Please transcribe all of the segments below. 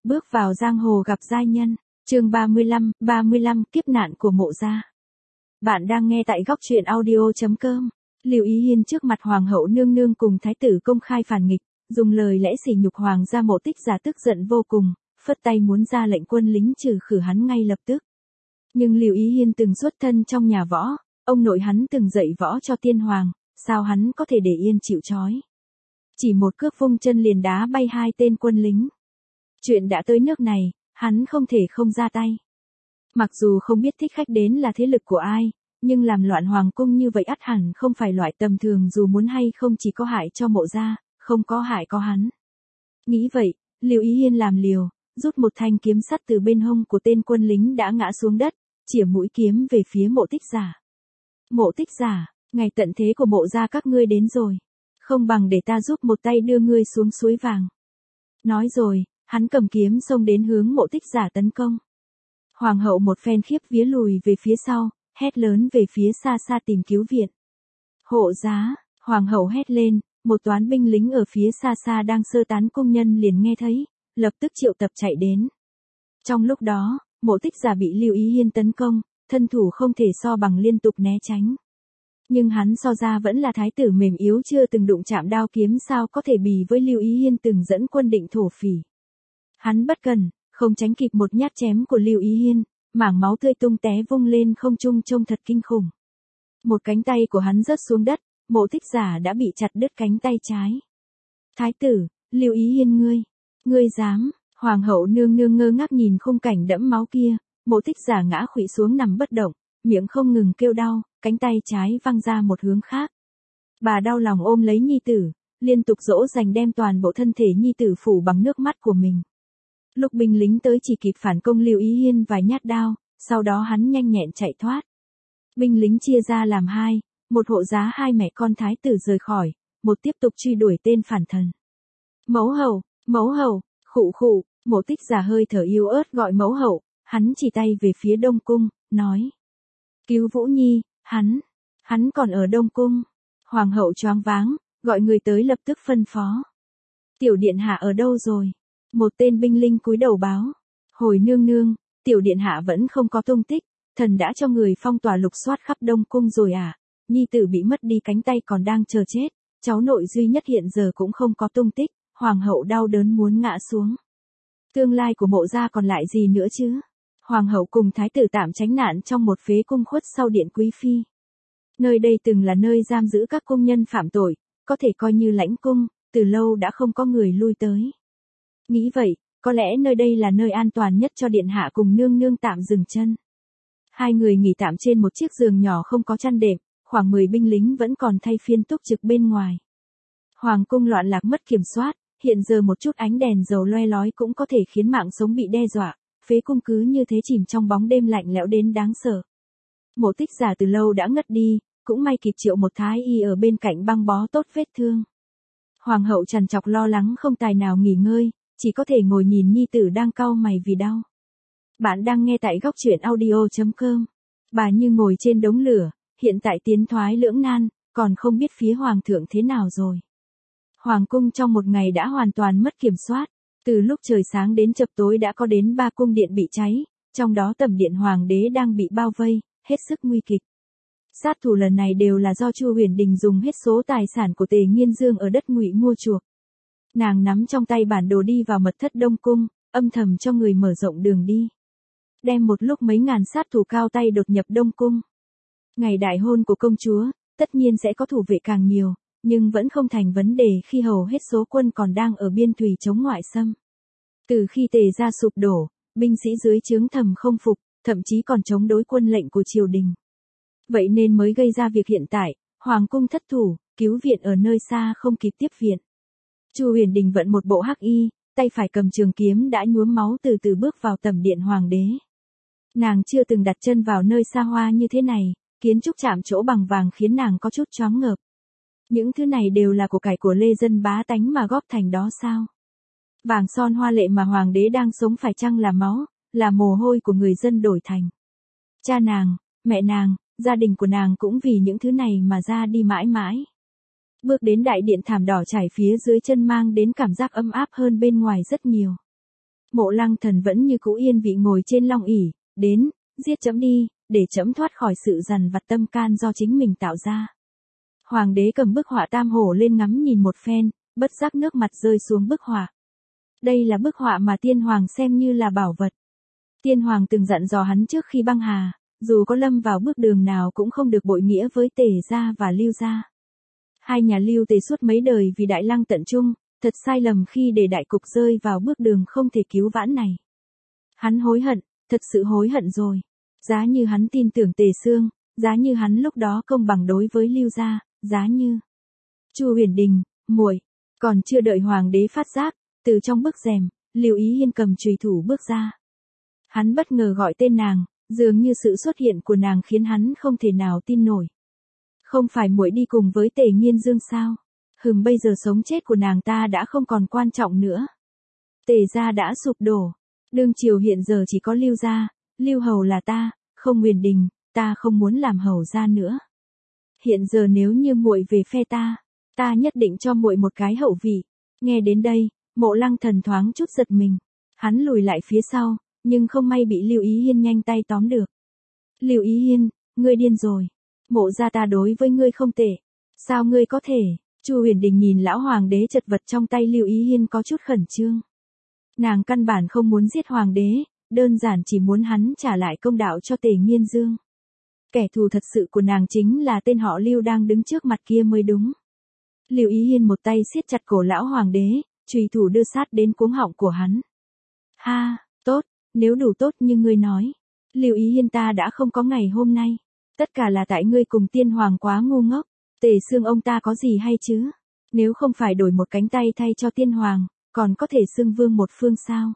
Bước vào giang hồ gặp giai nhân, chương 35 kiếp nạn của Mộ gia. Bạn đang nghe tại góc truyện audio.com. Lưu Ý Hiên trước mặt hoàng hậu nương nương cùng thái tử công khai phản nghịch, dùng lời lẽ sỉ nhục hoàng gia Mộ Tích Giả tức giận vô cùng, phất tay muốn ra lệnh quân lính trừ khử hắn ngay lập tức. Nhưng Lưu Ý Hiên từng xuất thân trong nhà võ, ông nội hắn từng dạy võ cho tiên hoàng, sao hắn có thể để yên chịu trói. Chỉ một cước vung chân liền đá bay hai tên quân lính. Chuyện đã tới nước này, hắn không thể không ra tay. Mặc dù không biết thích khách đến là thế lực của ai, nhưng làm loạn hoàng cung như vậy ắt hẳn không phải loại tầm thường, dù muốn hay không chỉ có hại cho Mộ gia, không có hại có hắn. Nghĩ vậy, Lưu Ý Hiên làm liều, rút một thanh kiếm sắt từ bên hông của tên quân lính đã ngã xuống đất, chĩa mũi kiếm về phía Mộ Tích Giả. Mộ Tích Giả, ngày tận thế của Mộ gia các ngươi đến rồi. Không bằng để ta giúp một tay đưa ngươi xuống suối vàng. Nói rồi, hắn cầm kiếm xông đến hướng Mộ Tích Giả tấn công. Hoàng hậu một phen khiếp vía lùi về phía sau, hét lớn về phía xa xa tìm cứu viện. Hộ giá, hoàng hậu hét lên, một toán binh lính ở phía xa xa đang sơ tán công nhân liền nghe thấy, lập tức triệu tập chạy đến. Trong lúc đó, Mộ Tích Giả bị Lưu Ý Hiên tấn công, thân thủ không thể so bằng, liên tục né tránh. Nhưng hắn so ra vẫn là thái tử mềm yếu chưa từng đụng chạm đao kiếm, sao có thể bì với Lưu Ý Hiên từng dẫn quân định thổ phỉ. Hắn bất cần, không tránh kịp một nhát chém của Lưu Ý Hiên, mảng máu tươi tung té vung lên không trung trông thật kinh khủng. Một cánh tay của hắn rớt xuống đất, Mộ Tích Giả đã bị chặt đứt cánh tay trái. Thái tử, Lưu Ý Hiên ngươi dám, hoàng hậu nương nương ngơ ngác nhìn khung cảnh đẫm máu kia, Mộ Tích Giả ngã khuỵu xuống nằm bất động, miệng không ngừng kêu đau, cánh tay trái văng ra một hướng khác. Bà đau lòng ôm lấy nhi tử, liên tục dỗ dành đem toàn bộ thân thể nhi tử phủ bằng nước mắt của mình. Lúc binh lính tới chỉ kịp phản công Lưu Ý Hiên vài nhát đao, sau đó hắn nhanh nhẹn chạy thoát. Binh lính chia ra làm hai, một hộ giá hai mẹ con thái tử rời khỏi, một tiếp tục truy đuổi tên phản thần. Mẫu hậu, khụ khụ, Mộ Tích Giả hơi thở yếu ớt gọi mẫu hậu, hắn chỉ tay về phía Đông Cung, nói. Cứu Vũ Nhi, hắn còn ở Đông Cung. Hoàng hậu choáng váng, gọi người tới lập tức phân phó. Tiểu điện hạ ở đâu rồi? Một tên binh linh cúi đầu báo. Hồi nương nương, tiểu điện hạ vẫn không có tung tích, thần đã cho người phong tỏa lục soát khắp Đông Cung rồi à? Nhi tử bị mất đi cánh tay còn đang chờ chết, cháu nội duy nhất hiện giờ cũng không có tung tích, hoàng hậu đau đớn muốn ngã xuống. Tương lai của Mộ gia còn lại gì nữa chứ? Hoàng hậu cùng thái tử tạm tránh nạn trong một phế cung khuất sau điện quý phi. Nơi đây từng là nơi giam giữ các công nhân phạm tội, có thể coi như lãnh cung, từ lâu đã không có người lui tới. Nghĩ vậy, có lẽ nơi đây là nơi an toàn nhất cho điện hạ cùng nương nương tạm dừng chân. Hai người nghỉ tạm trên một chiếc giường nhỏ không có chăn đệm, khoảng 10 binh lính vẫn còn thay phiên túc trực bên ngoài. Hoàng cung loạn lạc mất kiểm soát, hiện giờ một chút ánh đèn dầu loe lói cũng có thể khiến mạng sống bị đe dọa. Phế cung cứ như thế chìm trong bóng đêm lạnh lẽo đến đáng sợ. Mộ Tích Giả từ lâu đã ngất đi, cũng may kịp triệu một thái y ở bên cạnh băng bó tốt vết thương. Hoàng hậu trằn trọc lo lắng không tài nào nghỉ ngơi, chỉ có thể ngồi nhìn nhi tử đang cau mày vì đau. Bạn đang nghe tại góc truyện audio.com. Bà như ngồi trên đống lửa, hiện tại tiến thoái lưỡng nan, còn không biết phía hoàng thượng thế nào rồi. Hoàng cung trong một ngày đã hoàn toàn mất kiểm soát. Từ lúc trời sáng đến chập tối đã có đến 3 cung điện bị cháy, trong đó tẩm điện hoàng đế đang bị bao vây, hết sức nguy kịch. Sát thủ lần này đều là do Chu Huyền Đình dùng hết số tài sản của Tề Nghiên Dương ở đất Ngụy mua chuộc. Nàng nắm trong tay bản đồ đi vào mật thất Đông Cung, âm thầm cho người mở rộng đường đi. Đem một lúc mấy ngàn sát thủ cao tay đột nhập Đông Cung. Ngày đại hôn của công chúa, tất nhiên sẽ có thủ vệ càng nhiều. Nhưng vẫn không thành vấn đề khi hầu hết số quân còn đang ở biên thùy chống ngoại xâm. Từ khi Tề gia sụp đổ, binh sĩ dưới trướng thầm không phục, thậm chí còn chống đối quân lệnh của triều đình. Vậy nên mới gây ra việc hiện tại, hoàng cung thất thủ, cứu viện ở nơi xa không kịp tiếp viện. Chu Huyền Đình vận một bộ hắc y, tay phải cầm trường kiếm đã nhuốm máu từ từ bước vào tẩm điện hoàng đế. Nàng chưa từng đặt chân vào nơi xa hoa như thế này, kiến trúc chạm trổ bằng vàng khiến nàng có chút choáng ngợp. Những thứ này đều là của cải của lê dân bá tánh mà góp thành đó sao? Vàng son hoa lệ mà hoàng đế đang sống phải chăng là máu, là mồ hôi của người dân đổi thành. Cha nàng, mẹ nàng, gia đình của nàng cũng vì những thứ này mà ra đi mãi mãi. Bước đến đại điện thảm đỏ trải phía dưới chân mang đến cảm giác ấm áp hơn bên ngoài rất nhiều. Mộ Lăng Thần vẫn như cũ yên vị ngồi trên long ỷ, đến, giết trẫm đi, để trẫm thoát khỏi sự dằn vặt tâm can do chính mình tạo ra. Hoàng đế cầm bức họa Tam Hổ lên ngắm nhìn một phen, bất giác nước mặt rơi xuống bức họa. Đây là bức họa mà Tiên Hoàng xem như là bảo vật. Tiên Hoàng từng dặn dò hắn trước khi băng hà, dù có lâm vào bước đường nào cũng không được bội nghĩa với Tề gia và Lưu gia. Hai nhà Lưu Tề suốt mấy đời vì Đại Lăng tận trung, thật sai lầm khi để đại cục rơi vào bước đường không thể cứu vãn này. Hắn hối hận, thật sự hối hận rồi. Giá như hắn tin tưởng Tề Xương, giá như hắn lúc đó công bằng đối với Lưu gia, giá như Chu Huyền Đình, muội, còn chưa đợi hoàng đế phát giác, từ trong bức rèm, Lưu Ý Hiên cầm chùy thủ bước ra. Hắn bất ngờ gọi tên nàng, dường như sự xuất hiện của nàng khiến hắn không thể nào tin nổi. Không phải muội đi cùng với Tề Nghiên Dương sao? Bây giờ sống chết của nàng ta đã không còn quan trọng nữa. Tề gia đã sụp đổ, đương triều hiện giờ chỉ có Lưu gia, Lưu hầu là ta, không Huyền Đình, ta không muốn làm hầu gia nữa. Hiện giờ nếu như muội về phe ta nhất định cho muội một cái hậu vị. Nghe đến đây, Mộ Lăng Thần thoáng chút giật mình. Hắn lùi lại phía sau, nhưng không may bị Lưu Ý Hiên nhanh tay tóm được. Lưu Ý Hiên, ngươi điên rồi. Mộ gia ta đối với ngươi không tệ. Sao ngươi có thể? Chu Huyền Đình nhìn lão hoàng đế chật vật trong tay Lưu Ý Hiên có chút khẩn trương. Nàng căn bản không muốn giết hoàng đế, đơn giản chỉ muốn hắn trả lại công đạo cho Tề Nghiên Dương. Kẻ thù thật sự của nàng chính là tên họ Lưu đang đứng trước mặt kia mới đúng. Lưu Ý Hiên một tay siết chặt cổ lão hoàng đế, chùy thủ đưa sát đến cuống họng của hắn. Ha, tốt, nếu đủ tốt như ngươi nói. Lưu Ý Hiên, ta đã không có ngày hôm nay. Tất cả là tại ngươi cùng Tiên Hoàng quá ngu ngốc. Tề Xương ông ta có gì hay chứ? Nếu không phải đổi một cánh tay thay cho Tiên Hoàng, còn có thể xưng vương một phương sao?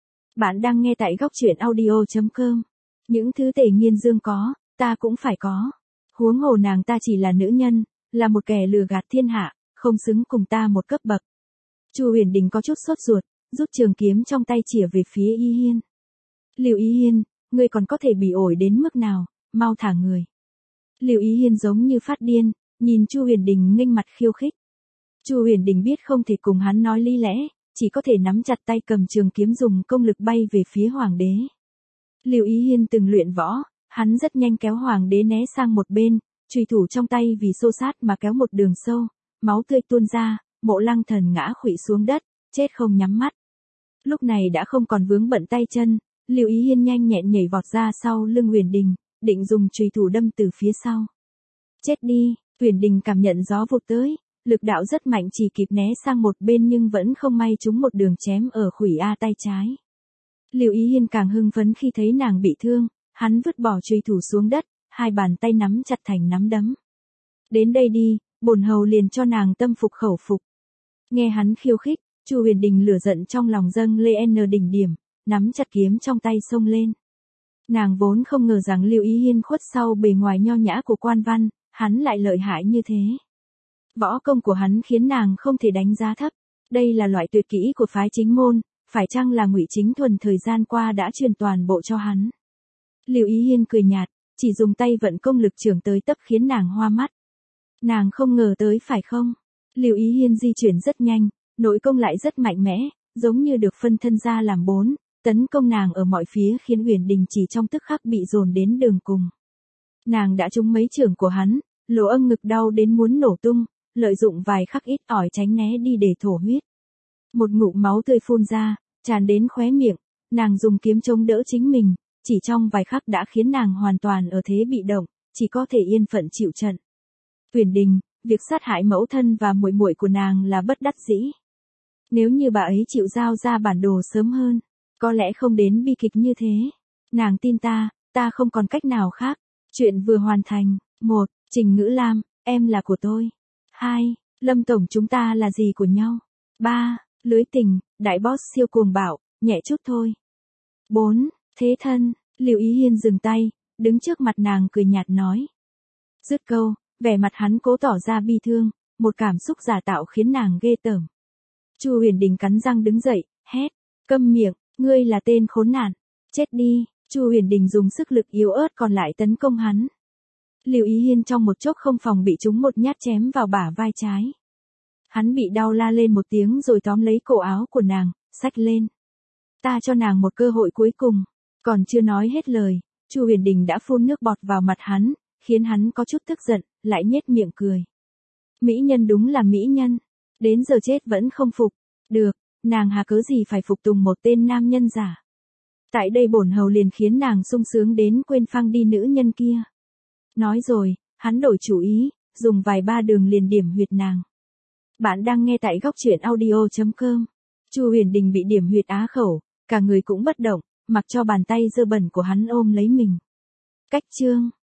Bạn đang nghe tại góc truyện audio.com. Những thứ Tề Nghiên Dương có, ta cũng phải có. Huống hồ nàng ta chỉ là nữ nhân, là một kẻ lừa gạt thiên hạ, không xứng cùng ta một cấp bậc. Chu Huyền Đình có chút sốt ruột, rút trường kiếm trong tay chĩa về phía Ý Hiên. Lưu Ý Hiên, ngươi còn có thể bị ổi đến mức nào, mau thả người. Lưu Ý Hiên giống như phát điên, nhìn Chu Huyền Đình nghênh mặt khiêu khích. Chu Huyền Đình biết không thể cùng hắn nói lý lẽ, chỉ có thể nắm chặt tay cầm trường kiếm dùng công lực bay về phía hoàng đế. Lưu Ý Hiên từng luyện võ, hắn rất nhanh kéo hoàng đế né sang một bên, chùy thủ trong tay vì xô sát mà kéo một đường sâu, máu tươi tuôn ra, Mộ Lăng Thần ngã khuỵu xuống đất, chết không nhắm mắt. Lúc này đã không còn vướng bận tay chân, Lưu Ý Hiên nhanh nhẹn nhảy vọt ra sau lưng Huyền Đình, định dùng chùy thủ đâm từ phía sau. Chết đi, Huyền Đình cảm nhận gió vụt tới, lực đạo rất mạnh chỉ kịp né sang một bên nhưng vẫn không may trúng một đường chém ở khuỷu A tay trái. Lưu Ý Hiên càng hưng phấn khi thấy nàng bị thương, hắn vứt bỏ chùy thủ xuống đất, hai bàn tay nắm chặt thành nắm đấm. Đến đây đi, bổn hầu liền cho nàng tâm phục khẩu phục. Nghe hắn khiêu khích, Chu Huyền Đình lửa giận trong lòng dâng lên đỉnh điểm, nắm chặt kiếm trong tay xông lên. Nàng vốn không ngờ rằng Lưu Ý Hiên khuất sau bề ngoài nho nhã của quan văn, hắn lại lợi hại như thế. Võ công của hắn khiến nàng không thể đánh giá thấp. Đây là loại tuyệt kỹ của phái Chính Môn, phải chăng là Ngụy Chính Thuần thời gian qua đã truyền toàn bộ cho hắn. Lưu Ý Hiên cười nhạt, chỉ dùng tay vận công lực trưởng tới tấp khiến nàng hoa mắt. Nàng không ngờ tới phải không? Lưu Ý Hiên di chuyển rất nhanh, nội công lại rất mạnh mẽ, giống như được phân thân ra làm bốn, tấn công nàng ở mọi phía khiến Huyền Đình chỉ trong tức khắc bị dồn đến đường cùng. Nàng đã trúng mấy chưởng của hắn, lỗ âng ngực đau đến muốn nổ tung, lợi dụng vài khắc ít ỏi tránh né đi để thổ huyết. Một ngụm máu tươi phun ra, tràn đến khóe miệng, nàng dùng kiếm chống đỡ chính mình, chỉ trong vài khắc đã khiến nàng hoàn toàn ở thế bị động, chỉ có thể yên phận chịu trận. Huyền Đình, việc sát hại mẫu thân và muội muội của nàng là bất đắc dĩ. Nếu như bà ấy chịu giao ra bản đồ sớm hơn, có lẽ không đến bi kịch như thế. Nàng tin ta không còn cách nào khác. Chuyện vừa hoàn thành. 1. Trình Ngữ Lam, em là của tôi. 2. Lâm Tổng, chúng ta là gì của nhau. 3. Lưới tình, đại boss siêu cuồng bạo, nhẹ chút thôi. 4. Thế thân, Lưu Ý Hiên dừng tay, đứng trước mặt nàng cười nhạt nói. Dứt câu, vẻ mặt hắn cố tỏ ra bi thương, một cảm xúc giả tạo khiến nàng ghê tởm. Chu Huyền Đình cắn răng đứng dậy, hét, câm miệng, ngươi là tên khốn nạn, chết đi. Chu Huyền Đình dùng sức lực yếu ớt còn lại tấn công hắn. Lưu Ý Hiên trong một chốc không phòng bị trúng một nhát chém vào bả vai trái. Hắn bị đau la lên một tiếng rồi tóm lấy cổ áo của nàng, xách lên. Ta cho nàng một cơ hội cuối cùng. Còn chưa nói hết lời, Chu Huyền Đình đã phun nước bọt vào mặt hắn, khiến hắn có chút tức giận, lại nhếch miệng cười. Mỹ nhân đúng là mỹ nhân, đến giờ chết vẫn không phục. Được, nàng hà cớ gì phải phục tùng một tên nam nhân giả. Tại đây bổn hầu liền khiến nàng sung sướng đến quên phang đi nữ nhân kia. Nói rồi, hắn đổi chủ ý, dùng vài ba đường liền điểm huyệt nàng. Bạn đang nghe tại góc truyện audio.com. Chu Huyền Đình bị điểm huyệt á khẩu, cả người cũng bất động, mặc cho bàn tay dơ bẩn của hắn ôm lấy mình. Cách chương